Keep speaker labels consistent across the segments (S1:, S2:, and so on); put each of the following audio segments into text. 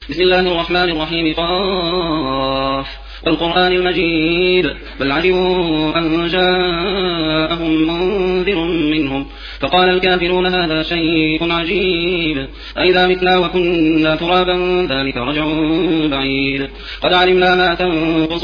S1: بسم الله الرحمن الرحيم. قاف والقرآن المجيد بل عجبوا أن جاءهم منذر منهم فقال الكافرون هذا شيء عجيب أئذا متنا وكنا ترابا ذلك رجع بعيد قد علمنا ما تنقص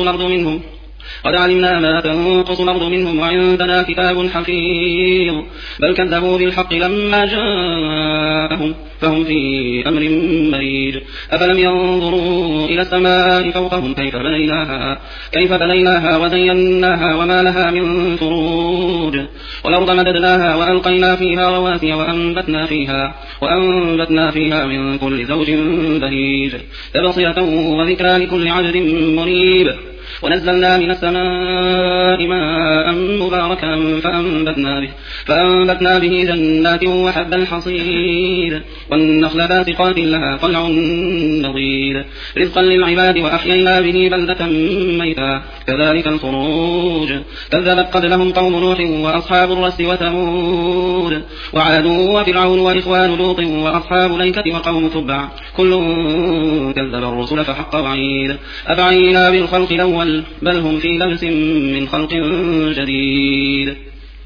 S1: الأرض منهم وعندنا كتاب حفيظ بل كذبوا بالحق لما جاءهم فهم في أمر مريج أفلم ينظروا إلى السماء فوقهم كيف بنيناها وزيناها وما لها من فروج والأرض مددناها وألقينا فيها رواسي وأنبتنا فيها من كل زوج بهيج تبصرة وذكرى لكل عبد منيب ونزلنا من السماء ماء مباركا فأنبتنا به جنات وحب الحصيد والنخل باسقات لها طلع نضيد رزقا للعباد وأحيينا به بلدة ميتا كذلك الخروج كذبت قبلهم قوم نوح وأصحاب الرس وثمود وعاد وفرعون وإخوان لوط وأصحاب الأيكة وقوم تبع كل كذب الرسل فحق وعيد أفعينا بالخلق الأول بل هم في لبس من خلق جديد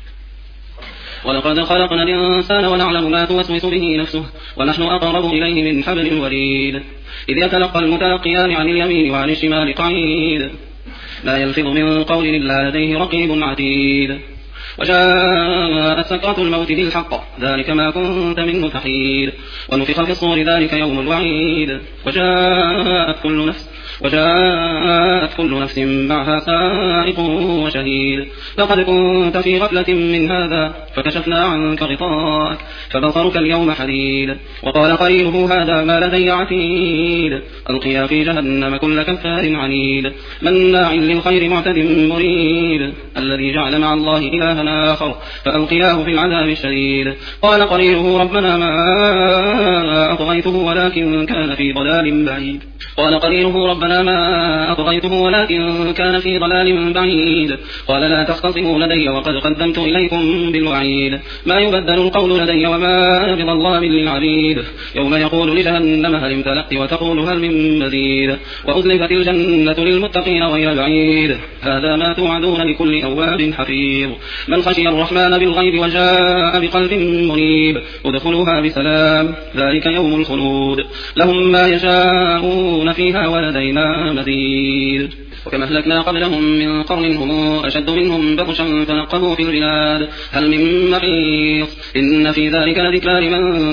S1: ولقد خلقنا الإنسان ونعلم ما توسوس به نفسه ونحن أقرب إليه من حبل الوريد إذ يتلقى المتلقيان عن اليمين وعن الشمال قعيد لا يلفظ من قول إلا لديه رقيب عتيد وجاءت سكرة الموت بالحق ذلك ما كنت منه تحيد ونفخ في الصور ذلك يوم الوعيد وجاءت كل نفس معها سائق وشهيد لقد كنت في غفلة من هذا فكشفنا عنك غطاءك فبصرك اليوم حديد وقال قرينه هذا ما لدي عتيد ألقيا في جهنم كل كفار عنيد مناع للخير معتد مريد الذي جعل مع الله إلها آخر فألقياه في العذاب الشديد قال قرينه ربنا ما أطغيته ولكن كان في ضلال بعيد قال لا تختصموا لدي وقد قدمت إليكم بالوعيد ما يبدل القول لدي وما أنا بظلام للعبيد يوم يقول لجهنم هل امتلأت وتقول هل من مزيد وأزلفت الجنة للمتقين غير بعيد هذا ما توعدون لكل أواب حفيظ من خشي الرحمن بالغيب وجاء بقلب منيب ادخلوها بسلام ذلك يوم الخلود لهم ما يشاءون فيها ولدينا مزيد وكما أهلكنا قبلهم من قرن هم أشد منهم بطشا فنقبوا في البلاد هل من محيص إن في ذلك لذكرى لمن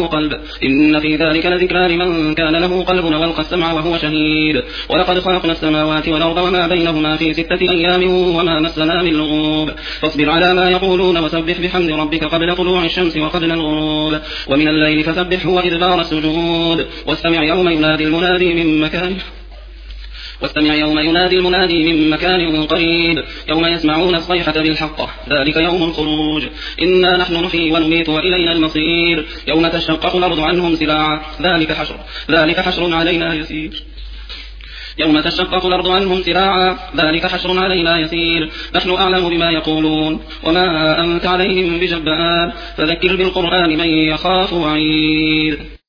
S1: كان له قلب والقى السمع وهو شهيد ولقد خلقنا السماوات والأرض وما بينهما في 6 أيام وما مسنا من لغوب فاصبر على ما يقولون وسبح بحمد ربك قبل طلوع الشمس وقبل الغروب ومن الليل فسبحه وإدبار السجود واستمع يوم ينادي المنادي من مكان قريب يوم يسمعون الصيحة بالحق ذلك يوم الخروج إنا نحن نحيي ونميت وإلينا المصير يوم تشقق الأرض عنهم سراعا ذلك حشر علينا يسير يوم تشقق الأرض عنهم سراعا ذلك حشر علينا يسير نحن أعلم بما يقولون وما أنت عليهم بجبار فذكر بالقرآن من يخاف وعيد